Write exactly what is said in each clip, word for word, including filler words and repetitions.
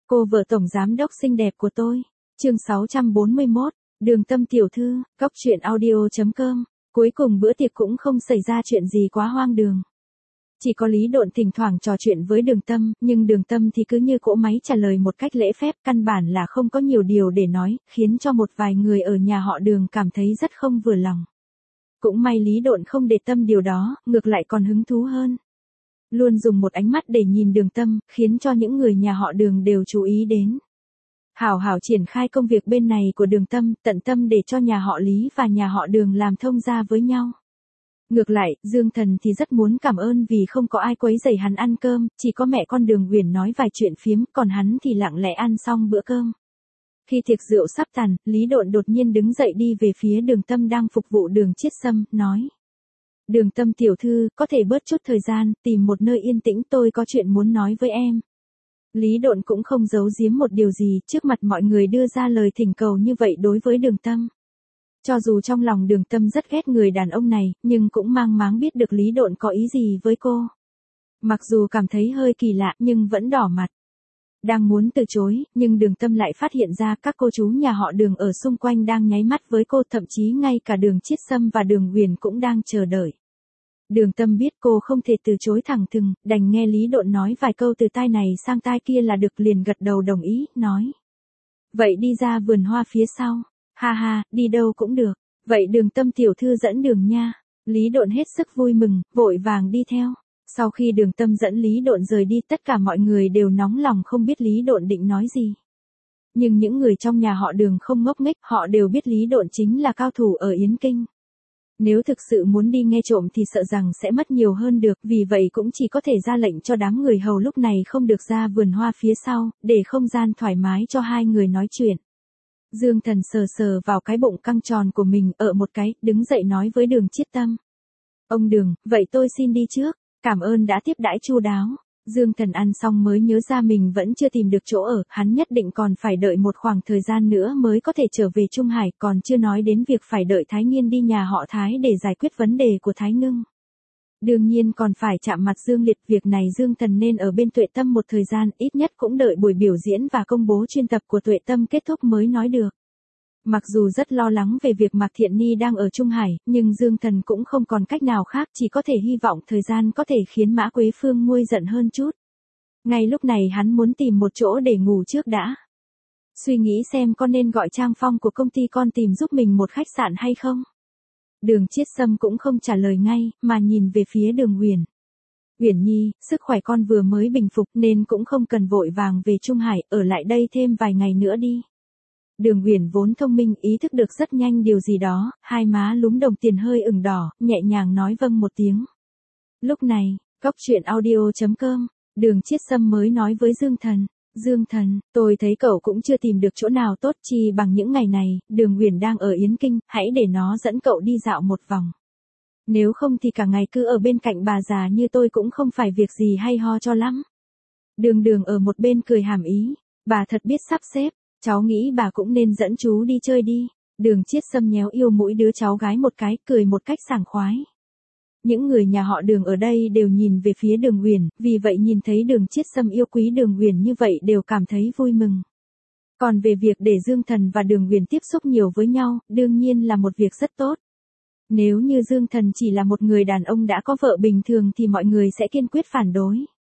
Cô vợ tổng giám đốc xinh đẹp của tôi. Chương sáu trăm bốn mươi mốt, Đường Tâm tiểu thư, cóc truyện audio chấm com. Cuối cùng bữa tiệc cũng không xảy ra chuyện gì quá hoang đường. Chỉ có Lý Độn thỉnh thoảng trò chuyện với Đường Tâm, nhưng Đường Tâm thì cứ như cỗ máy trả lời một cách lễ phép, căn bản là không có nhiều điều để nói, khiến cho một vài người ở nhà họ Đường cảm thấy rất không vừa lòng. Cũng may Lý Độn không để tâm điều đó, ngược lại còn hứng thú hơn. Luôn dùng một ánh mắt để nhìn Đường Tâm, khiến cho những người nhà họ Đường đều chú ý đến. Hảo hảo triển khai công việc bên này của Đường Tâm, tận tâm để cho nhà họ Lý và nhà họ Đường làm thông gia với nhau. Ngược lại, Dương Thần thì rất muốn cảm ơn vì không có ai quấy rầy hắn ăn cơm, chỉ có mẹ con Đường Uyển nói vài chuyện phiếm, còn hắn thì lặng lẽ ăn xong bữa cơm. Khi tiệc rượu sắp tàn, Lý Độn đột nhiên đứng dậy đi về phía Đường Tâm đang phục vụ Đường Chiết Sâm, nói: Đường Tâm tiểu thư, có thể bớt chút thời gian, tìm một nơi yên tĩnh, tôi có chuyện muốn nói với em. Lý Độn cũng không giấu giếm một điều gì, trước mặt mọi người đưa ra lời thỉnh cầu như vậy đối với Đường Tâm. Cho dù trong lòng Đường Tâm rất ghét người đàn ông này, nhưng cũng mang máng biết được Lý Độn có ý gì với cô. Mặc dù cảm thấy hơi kỳ lạ nhưng vẫn đỏ mặt. Đang muốn từ chối, nhưng Đường Tâm lại phát hiện ra các cô chú nhà họ Đường ở xung quanh đang nháy mắt với cô, thậm chí ngay cả Đường Chiết Sâm và Đường Uyển cũng đang chờ đợi. Đường Tâm biết cô không thể từ chối thẳng thừng, đành nghe Lý Độn nói vài câu từ tai này sang tai kia là được, liền gật đầu đồng ý, nói: Vậy đi ra vườn hoa phía sau. Ha ha, đi đâu cũng được. Vậy Đường Tâm tiểu thư dẫn đường nha. Lý Độn hết sức vui mừng, vội vàng đi theo. Sau khi Đường Tâm dẫn Lý Độn rời đi, tất cả mọi người đều nóng lòng không biết Lý Độn định nói gì. Nhưng những người trong nhà họ Đường không ngốc nghếch, họ đều biết Lý Độn chính là cao thủ ở Yến Kinh. Nếu thực sự muốn đi nghe trộm thì sợ rằng sẽ mất nhiều hơn được, vì vậy cũng chỉ có thể ra lệnh cho đám người hầu lúc này không được ra vườn hoa phía sau, để không gian thoải mái cho hai người nói chuyện. Dương Thần sờ sờ vào cái bụng căng tròn của mình, ở một cái, đứng dậy nói với Đường Chiết Tâm: Ông Đường, vậy tôi xin đi trước, cảm ơn đã tiếp đãi chu đáo. Dương Thần ăn xong mới nhớ ra mình vẫn chưa tìm được chỗ ở, hắn nhất định còn phải đợi một khoảng thời gian nữa mới có thể trở về Trung Hải, còn chưa nói đến việc phải đợi Thái Nghiên đi nhà họ Thái để giải quyết vấn đề của Thái Ngưng. Đương nhiên còn phải chạm mặt Dương Liệt, việc này Dương Thần nên ở bên Tuệ Tâm một thời gian, ít nhất cũng đợi buổi biểu diễn và công bố chuyên tập của Tuệ Tâm kết thúc mới nói được. Mặc dù rất lo lắng về việc Mạc Thiện Ni đang ở Trung Hải, nhưng Dương Thần cũng không còn cách nào khác, chỉ có thể hy vọng thời gian có thể khiến Mã Quế Phương nguôi giận hơn chút. Ngay lúc này hắn muốn tìm một chỗ để ngủ trước đã. Suy nghĩ xem có nên gọi Trang Phong của công ty con tìm giúp mình một khách sạn hay không. Đường Chiết Sâm cũng không trả lời ngay, mà nhìn về phía Đường Uyển. Uyển Nhi, sức khỏe con vừa mới bình phục nên cũng không cần vội vàng về Trung Hải, ở lại đây thêm vài ngày nữa đi. Đường Uyển vốn thông minh, ý thức được rất nhanh điều gì đó, hai má lúm đồng tiền hơi ửng đỏ, nhẹ nhàng nói vâng một tiếng. Lúc này, cóc truyện audio chấm com, Đường Chiết Sâm mới nói với Dương Thần: Dương Thần, tôi thấy cậu cũng chưa tìm được chỗ nào tốt, chi bằng những ngày này, Đường Uyển đang ở Yến Kinh, hãy để nó dẫn cậu đi dạo một vòng. Nếu không thì cả ngày cứ ở bên cạnh bà già như tôi cũng không phải việc gì hay ho cho lắm. Đường Đường ở một bên cười hàm ý: Bà thật biết sắp xếp, cháu nghĩ bà cũng nên dẫn chú đi chơi đi. Đường Chiết Sâm nhéo yêu mũi đứa cháu gái một cái, cười một cách sảng khoái. Những người nhà họ Đường ở đây đều nhìn về phía Đường Uyển, vì vậy nhìn thấy Đường Chiết Sâm yêu quý Đường Uyển như vậy đều cảm thấy vui mừng. Còn về việc để Dương Thần và Đường Uyển tiếp xúc nhiều với nhau, đương nhiên là một việc rất tốt. Nếu như Dương Thần chỉ là một người đàn ông đã có vợ bình thường thì mọi người sẽ kiên quyết phản đối.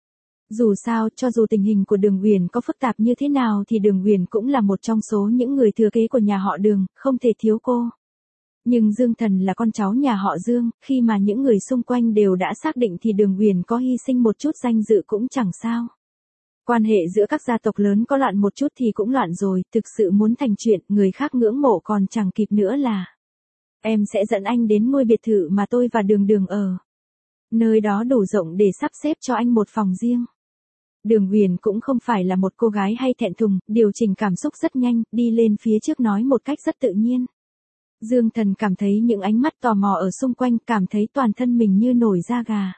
Dù sao, cho dù tình hình của Đường Uyển có phức tạp như thế nào thì Đường Uyển cũng là một trong số những người thừa kế của nhà họ Đường, không thể thiếu cô. Nhưng Dương Thần là con cháu nhà họ Dương, khi mà những người xung quanh đều đã xác định thì Đường Uyển có hy sinh một chút danh dự cũng chẳng sao. Quan hệ giữa các gia tộc lớn có loạn một chút thì cũng loạn rồi, thực sự muốn thành chuyện, người khác ngưỡng mộ còn chẳng kịp nữa là. Em sẽ dẫn anh đến ngôi biệt thự mà tôi và Đường Đường ở. Nơi đó đủ rộng để sắp xếp cho anh một phòng riêng. Đường Uyển cũng không phải là một cô gái hay thẹn thùng, điều chỉnh cảm xúc rất nhanh, đi lên phía trước nói một cách rất tự nhiên. Dương Thần cảm thấy những ánh mắt tò mò ở xung quanh, cảm thấy toàn thân mình như nổi da gà.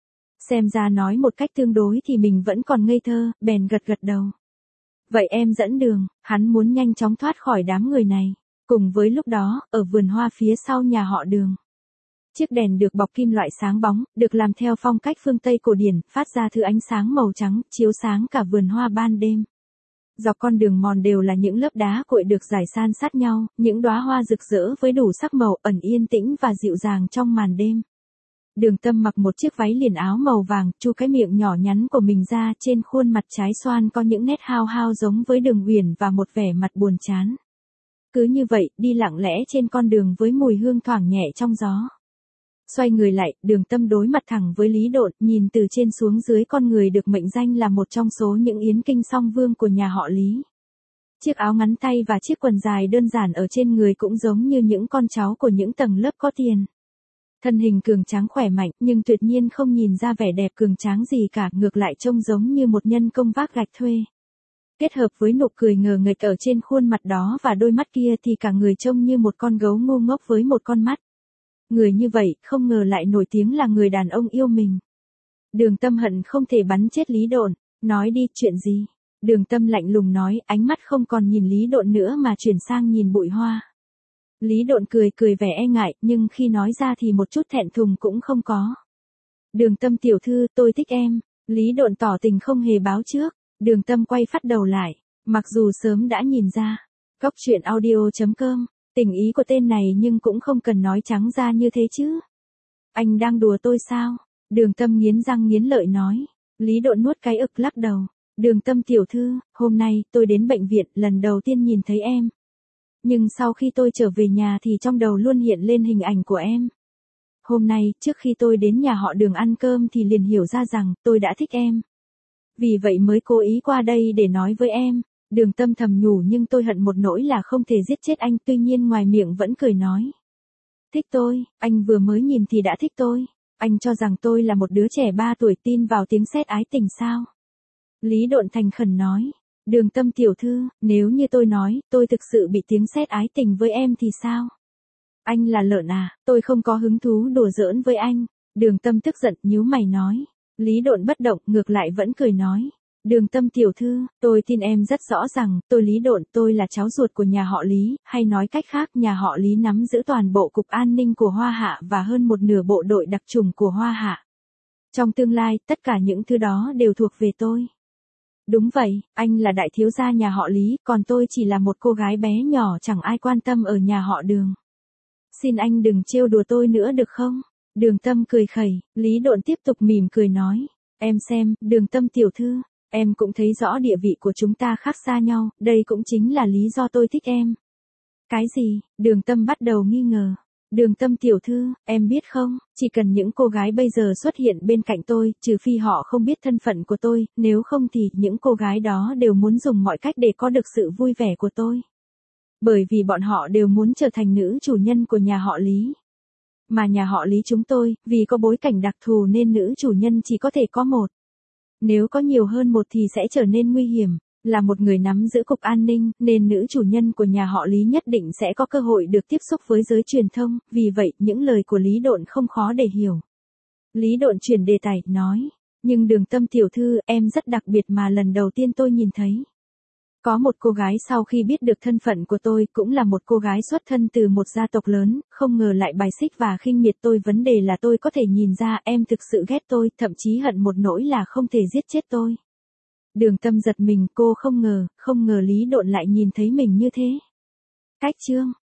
Xem ra nói một cách tương đối thì mình vẫn còn ngây thơ, bèn gật gật đầu. Vậy em dẫn đường, hắn muốn nhanh chóng thoát khỏi đám người này. Cùng với lúc đó, ở vườn hoa phía sau nhà họ Đường. Chiếc đèn được bọc kim loại sáng bóng, được làm theo phong cách phương Tây cổ điển, phát ra thứ ánh sáng màu trắng, chiếu sáng cả vườn hoa ban đêm. Dọc con đường mòn đều là những lớp đá cuội được rải san sát nhau, những đóa hoa rực rỡ với đủ sắc màu ẩn yên tĩnh và dịu dàng trong màn đêm. Đường Tâm mặc một chiếc váy liền áo màu vàng, chu cái miệng nhỏ nhắn của mình ra, trên khuôn mặt trái xoan có những nét hao hao giống với Đường Uyển và một vẻ mặt buồn chán. Cứ như vậy, đi lặng lẽ trên con đường với mùi hương thoảng nhẹ trong gió. Xoay người lại, Đường Tâm đối mặt thẳng với Lý Độn, nhìn từ trên xuống dưới con người được mệnh danh là một trong số những yến kinh song vương của nhà họ Lý. Chiếc áo ngắn tay và chiếc quần dài đơn giản ở trên người cũng giống như những con cháu của những tầng lớp có tiền. Thân hình cường tráng khỏe mạnh, nhưng tuyệt nhiên không nhìn ra vẻ đẹp cường tráng gì cả, ngược lại trông giống như một nhân công vác gạch thuê. Kết hợp với nụ cười ngờ nghệch ở trên khuôn mặt đó và đôi mắt kia thì cả người trông như một con gấu ngu ngốc với một con mắt. Người như vậy, không ngờ lại nổi tiếng là người đàn ông yêu mình. Đường Tâm hận không thể bắn chết Lý Độn, nói đi, chuyện gì? Đường Tâm lạnh lùng nói, ánh mắt không còn nhìn Lý Độn nữa mà chuyển sang nhìn bụi hoa. Lý Độn cười cười vẻ e ngại, nhưng khi nói ra thì một chút thẹn thùng cũng không có. Đường Tâm tiểu thư, tôi thích em. Lý Độn tỏ tình không hề báo trước. Đường Tâm quay phát đầu lại, mặc dù sớm đã nhìn ra. Cóc truyện audio chấm com, tình ý của tên này nhưng cũng không cần nói trắng ra như thế chứ. Anh đang đùa tôi sao? Đường Tâm nghiến răng nghiến lợi nói. Lý Độn nuốt cái ực lắc đầu. Đường Tâm tiểu thư, hôm nay tôi đến bệnh viện lần đầu tiên nhìn thấy em. Nhưng sau khi tôi trở về nhà thì trong đầu luôn hiện lên hình ảnh của em. Hôm nay, trước khi tôi đến nhà họ Đường ăn cơm thì liền hiểu ra rằng tôi đã thích em. Vì vậy mới cố ý qua đây để nói với em. Đường Tâm thầm nhủ, nhưng tôi hận một nỗi là không thể giết chết anh, tuy nhiên ngoài miệng vẫn cười nói. Thích tôi, anh vừa mới nhìn thì đã thích tôi. Anh cho rằng tôi là một đứa trẻ ba tuổi tin vào tiếng sét ái tình sao? Lý Độn thành khẩn nói. Đường Tâm tiểu thư, nếu như tôi nói, tôi thực sự bị tiếng sét ái tình với em thì sao? Anh là lợn à, tôi không có hứng thú đùa giỡn với anh. Đường Tâm tức giận, nhíu mày nói. Lý Độn bất động, ngược lại vẫn cười nói. Đường Tâm tiểu thư, tôi tin em rất rõ rằng, tôi Lý Độn, tôi là cháu ruột của nhà họ Lý, hay nói cách khác, nhà họ Lý nắm giữ toàn bộ cục an ninh của Hoa Hạ và hơn một nửa bộ đội đặc chủng của Hoa Hạ. Trong tương lai, tất cả những thứ đó đều thuộc về tôi. Đúng vậy, anh là đại thiếu gia nhà họ Lý, còn tôi chỉ là một cô gái bé nhỏ chẳng ai quan tâm ở nhà họ Đường. Xin anh đừng trêu đùa tôi nữa được không? Đường Tâm cười khẩy, Lý Độn tiếp tục mỉm cười nói. Em xem, Đường Tâm tiểu thư, em cũng thấy rõ địa vị của chúng ta khác xa nhau, đây cũng chính là lý do tôi thích em. Cái gì? Đường Tâm bắt đầu nghi ngờ. Đường Tâm tiểu thư, em biết không, chỉ cần những cô gái bây giờ xuất hiện bên cạnh tôi, trừ phi họ không biết thân phận của tôi, nếu không thì những cô gái đó đều muốn dùng mọi cách để có được sự vui vẻ của tôi. Bởi vì bọn họ đều muốn trở thành nữ chủ nhân của nhà họ Lý. Mà nhà họ Lý chúng tôi, vì có bối cảnh đặc thù nên nữ chủ nhân chỉ có thể có một. Nếu có nhiều hơn một thì sẽ trở nên nguy hiểm. Là một người nắm giữ cục an ninh, nên nữ chủ nhân của nhà họ Lý nhất định sẽ có cơ hội được tiếp xúc với giới truyền thông, vì vậy những lời của Lý Độn không khó để hiểu. Lý Độn chuyển đề tài, nói, nhưng Đường Tâm tiểu thư, em rất đặc biệt mà lần đầu tiên tôi nhìn thấy. Có một cô gái sau khi biết được thân phận của tôi, cũng là một cô gái xuất thân từ một gia tộc lớn, không ngờ lại bài xích và khinh miệt tôi. Vấn đề là tôi có thể nhìn ra em thực sự ghét tôi, thậm chí hận một nỗi là không thể giết chết tôi. Đường Tâm giật mình, cô không ngờ, không ngờ Lý Độn lại nhìn thấy mình như thế. Cách chương